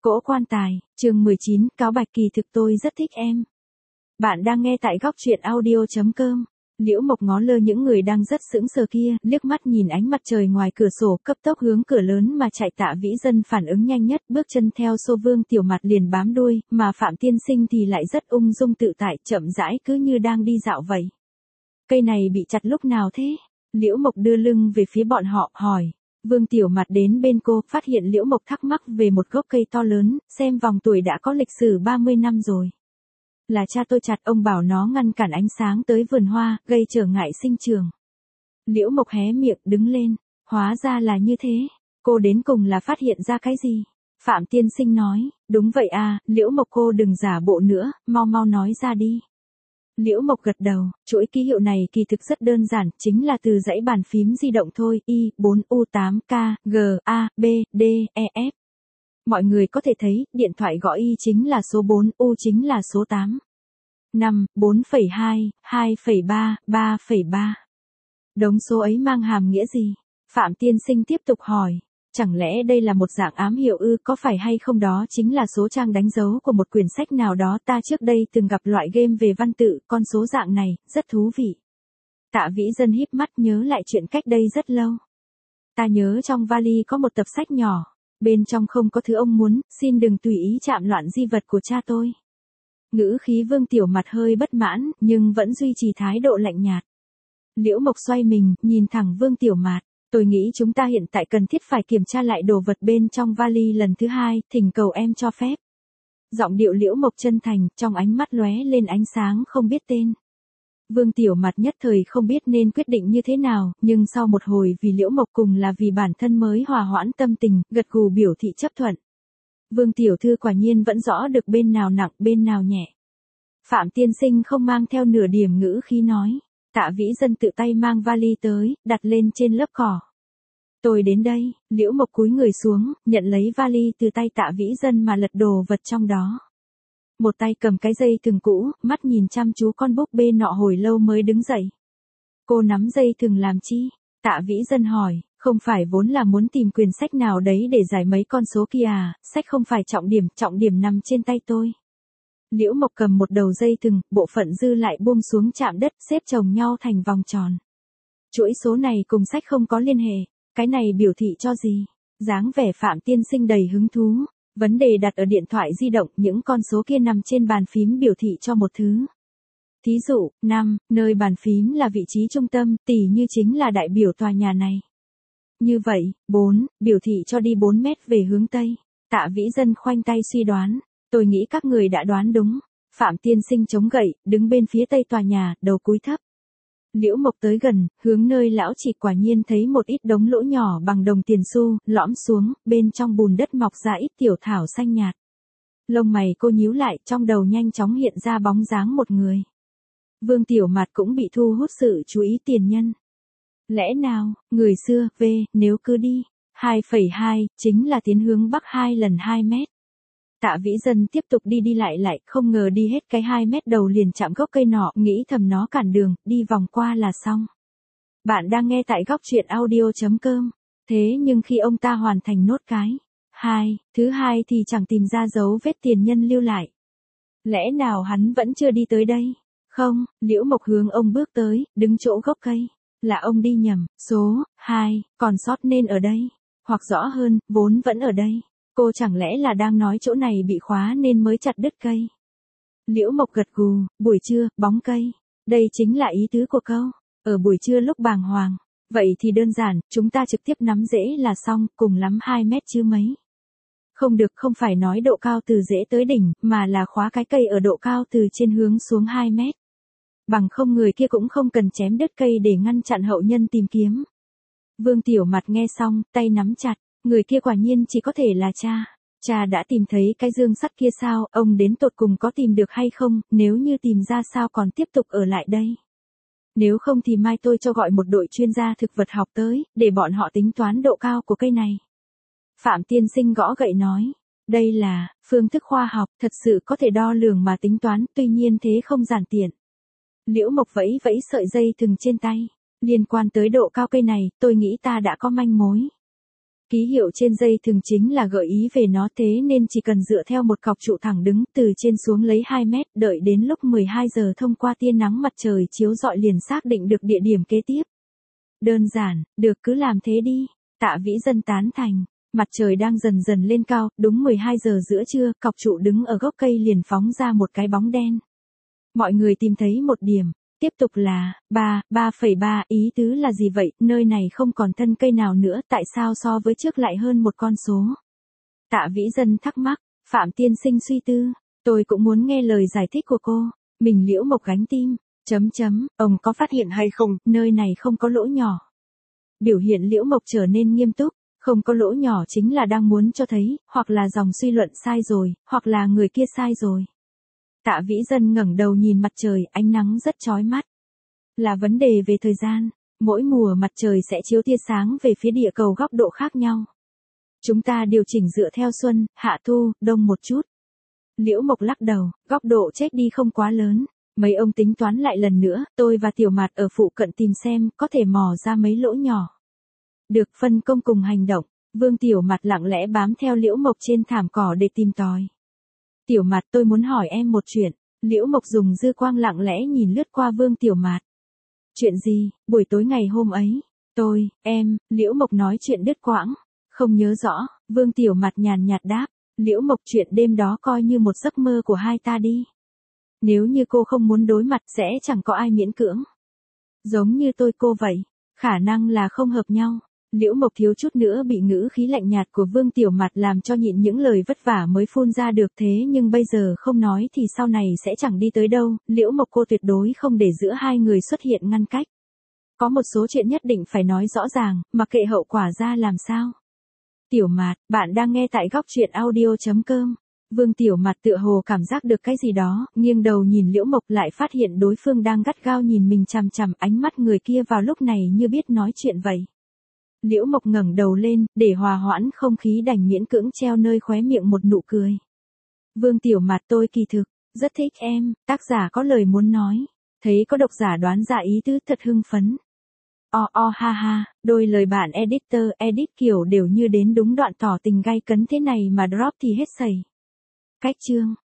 Cỗ quan tài, chương 19, cáo bạch kỳ thực tôi rất thích em. Bạn đang nghe tại góc truyện audio.com. Liễu Mộc ngó lơ những người đang rất sững sờ kia, liếc mắt nhìn ánh mặt trời ngoài cửa sổ, cấp tốc hướng cửa lớn mà chạy. Tạ Vĩ Dân phản ứng nhanh nhất, bước chân theo xô Vương Tiểu Mạt liền bám đuôi, mà Phạm Tiên Sinh thì lại rất ung dung tự tại, chậm rãi cứ như đang đi dạo vậy. Cây này bị chặt lúc nào thế? Liễu Mộc đưa lưng về phía bọn họ, hỏi. Vương Tiểu Mạt đến bên cô, phát hiện Liễu Mộc thắc mắc về một gốc cây to lớn, xem vòng tuổi đã có lịch sử 30 năm rồi. Là cha tôi chặt, ông bảo nó ngăn cản ánh sáng tới vườn hoa, gây trở ngại sinh trưởng. Liễu Mộc hé miệng, đứng lên. Hóa ra là như thế. Cô đến cùng là phát hiện ra cái gì? Phạm Tiên Sinh nói, đúng vậy à, Liễu Mộc cô đừng giả bộ nữa, mau mau nói ra đi. Liễu Mộc gật đầu, chuỗi ký hiệu này kỳ thực rất đơn giản, chính là từ dãy bàn phím di động thôi, Y4U8K, G, A, B, D, E, F. Mọi người có thể thấy, điện thoại gọi Y chính là số 4, U chính là số 8. 5, 4,2, 2,3, 3,3. Đống số ấy mang hàm nghĩa gì? Phạm Tiên Sinh tiếp tục hỏi. Chẳng lẽ đây là một dạng ám hiệu ư, có phải hay không đó chính là số trang đánh dấu của một quyển sách nào đó, ta trước đây từng gặp loại game về văn tự, con số dạng này, rất thú vị. Tạ Vĩ Dân híp mắt nhớ lại chuyện cách đây rất lâu. Ta nhớ trong vali có một tập sách nhỏ, bên trong không có thứ ông muốn, xin đừng tùy ý chạm loạn di vật của cha tôi. Ngữ khí Vương Tiểu Mạt hơi bất mãn, nhưng vẫn duy trì thái độ lạnh nhạt. Liễu Mộc xoay mình, nhìn thẳng Vương Tiểu Mạt. Tôi nghĩ chúng ta hiện tại cần thiết phải kiểm tra lại đồ vật bên trong vali lần thứ hai, thỉnh cầu em cho phép. Giọng điệu Liễu Mộc chân thành, trong ánh mắt lóe lên ánh sáng không biết tên. Vương Tiểu Mạt nhất thời không biết nên quyết định như thế nào, nhưng sau một hồi vì Liễu Mộc cùng là vì bản thân mới hòa hoãn tâm tình, gật gù biểu thị chấp thuận. Vương Tiểu Thư quả nhiên vẫn rõ được bên nào nặng bên nào nhẹ. Phạm Tiên Sinh không mang theo nửa điểm ngữ khí nói. Tạ Vĩ Dân tự tay mang vali tới, đặt lên trên lớp cỏ. Tôi đến đây, Liễu Mộc cúi người xuống, nhận lấy vali từ tay Tạ Vĩ Dân mà lật đồ vật trong đó. Một tay cầm cái dây thừng cũ, mắt nhìn chăm chú con búp bê nọ hồi lâu mới đứng dậy. Cô nắm dây thừng làm chi? Tạ Vĩ Dân hỏi, không phải vốn là muốn tìm quyển sách nào đấy để giải mấy con số kia à, sách không phải trọng điểm nằm trên tay tôi. Liễu Mộc cầm một đầu dây thừng, bộ phận dư lại buông xuống chạm đất, xếp chồng nhau thành vòng tròn. Chuỗi số này cùng sách không có liên hệ, cái này biểu thị cho gì? Dáng vẻ Phạm Tiên Sinh đầy hứng thú. Vấn đề đặt ở điện thoại di động, những con số kia nằm trên bàn phím biểu thị cho một thứ. Thí dụ, 5, nơi bàn phím là vị trí trung tâm, tỉ như chính là đại biểu tòa nhà này. Như vậy, 4, biểu thị cho đi 4 mét về hướng Tây. Tạ Vĩ Dân khoanh tay suy đoán. Tôi nghĩ các người đã đoán đúng. Phạm Tiên Sinh chống gậy, đứng bên phía tây tòa nhà, đầu cúi thấp. Liễu Mộc tới gần, hướng nơi lão chỉ quả nhiên thấy một ít đống lỗ nhỏ bằng đồng tiền xu, lõm xuống, bên trong bùn đất mọc ra ít tiểu thảo xanh nhạt. Lông mày cô nhíu lại, trong đầu nhanh chóng hiện ra bóng dáng một người. Vương Tiểu Mạt cũng bị thu hút sự chú ý tiền nhân. Lẽ nào, người xưa, nếu cứ đi, 2,2, chính là tiến hướng bắc 2 lần 2 mét. Tạ Vĩ Dân tiếp tục đi lại, không ngờ đi hết cái 2 mét đầu liền chạm gốc cây nọ, nghĩ thầm nó cản đường, đi vòng qua là xong. Bạn đang nghe tại góc truyện audio.com. Thế nhưng khi ông ta hoàn thành nốt cái thứ hai thì chẳng tìm ra dấu vết tiền nhân lưu lại. Lẽ nào hắn vẫn chưa đi tới đây? Không, Liễu Mộc hướng ông bước tới, đứng chỗ gốc cây. Là ông đi nhầm, số 2, còn sót nên ở đây. Hoặc rõ hơn, vốn vẫn ở đây. Cô chẳng lẽ là đang nói chỗ này bị khóa nên mới chặt đứt cây? Liễu Mộc gật gù, buổi trưa, bóng cây. Đây chính là ý tứ của câu. Ở buổi trưa lúc bàng hoàng. Vậy thì đơn giản, chúng ta trực tiếp nắm rễ là xong, cùng lắm 2 mét chứ mấy. Không được, không phải nói độ cao từ rễ tới đỉnh, mà là khóa cái cây ở độ cao từ trên hướng xuống 2 mét. Bằng không người kia cũng không cần chém đứt cây để ngăn chặn hậu nhân tìm kiếm. Vương Tiểu Mạt nghe xong, tay nắm chặt. Người kia quả nhiên chỉ có thể là cha. Cha đã tìm thấy cái dương sắt kia sao, ông đến tột cùng có tìm được hay không, nếu như tìm ra sao còn tiếp tục ở lại đây. Nếu không thì mai tôi cho gọi một đội chuyên gia thực vật học tới, để bọn họ tính toán độ cao của cây này. Phạm Tiên Sinh gõ gậy nói, đây là phương thức khoa học, thật sự có thể đo lường mà tính toán, tuy nhiên thế không giản tiện. Liễu Mộc vẫy sợi dây thừng trên tay. Liên quan tới độ cao cây này, tôi nghĩ ta đã có manh mối. Ký hiệu trên dây thường chính là gợi ý về nó, thế nên chỉ cần dựa theo một cọc trụ thẳng đứng từ trên xuống lấy 2 mét, đợi đến lúc 12 giờ thông qua tia nắng mặt trời chiếu rọi liền xác định được địa điểm kế tiếp. Đơn giản, được cứ làm thế đi. Tạ Vĩ Dân tán thành. Mặt trời đang dần dần lên cao, đúng 12 giờ giữa trưa, cọc trụ đứng ở gốc cây liền phóng ra một cái bóng đen. Mọi người tìm thấy một điểm. Tiếp tục là, 3,3, ý tứ là gì vậy, nơi này không còn thân cây nào nữa, tại sao so với trước lại hơn một con số? Tạ Vĩ Dân thắc mắc, Phạm tiên sinh suy tư, tôi cũng muốn nghe lời giải thích của cô, mình Liễu Mộc gánh tim, ông có phát hiện hay không, nơi này không có lỗ nhỏ. Biểu hiện Liễu Mộc trở nên nghiêm túc, không có lỗ nhỏ chính là đang muốn cho thấy, hoặc là dòng suy luận sai rồi, hoặc là người kia sai rồi. Tạ Vĩ Dân ngẩng đầu nhìn mặt trời, ánh nắng rất chói mắt. Là vấn đề về thời gian, mỗi mùa mặt trời sẽ chiếu tia sáng về phía địa cầu góc độ khác nhau. Chúng ta điều chỉnh dựa theo xuân, hạ thu, đông một chút. Liễu Mộc lắc đầu, góc độ chết đi không quá lớn. Mấy ông tính toán lại lần nữa, tôi và Tiểu Mạt ở phụ cận tìm xem, có thể mò ra mấy lỗ nhỏ. Được phân công cùng hành động, Vương Tiểu Mạt lặng lẽ bám theo Liễu Mộc trên thảm cỏ để tìm tòi. Tiểu Mạt, tôi muốn hỏi em một chuyện. Liễu Mộc dùng dư quang lặng lẽ nhìn lướt qua Vương Tiểu Mạt. Chuyện gì? Buổi tối ngày hôm ấy, Liễu Mộc nói chuyện đứt quãng. Không nhớ rõ, Vương Tiểu Mạt nhàn nhạt đáp. Liễu Mộc, chuyện đêm đó coi như một giấc mơ của hai ta đi. Nếu như cô không muốn đối mặt sẽ chẳng có ai miễn cưỡng. Giống như tôi cô vậy, khả năng là không hợp nhau. Liễu Mộc thiếu chút nữa bị ngữ khí lạnh nhạt của Vương Tiểu Mạt làm cho nhịn những lời vất vả mới phun ra được, thế nhưng bây giờ không nói thì sau này sẽ chẳng đi tới đâu. Liễu Mộc, cô tuyệt đối không để giữa hai người xuất hiện ngăn cách. Có một số chuyện nhất định phải nói rõ ràng, mặc kệ hậu quả ra làm sao. Tiểu Mạt, bạn đang nghe tại góc truyện audio.com. Vương Tiểu Mạt tựa hồ cảm giác được cái gì đó, nghiêng đầu nhìn Liễu Mộc, lại phát hiện đối phương đang gắt gao nhìn mình chằm chằm, ánh mắt người kia vào lúc này như biết nói chuyện vậy. Liễu Mộc ngẩng đầu lên, để hòa hoãn không khí đành miễn cưỡng treo nơi khóe miệng một nụ cười. Vương Tiểu Mạt, tôi kỳ thực rất thích em, tác giả có lời muốn nói. Thấy có độc giả đoán ra ý tứ thật hưng phấn. Ha ha, đôi lời bạn editor edit kiểu đều như đến đúng đoạn tỏ tình gay cấn thế này mà drop thì hết sảy. Cách chương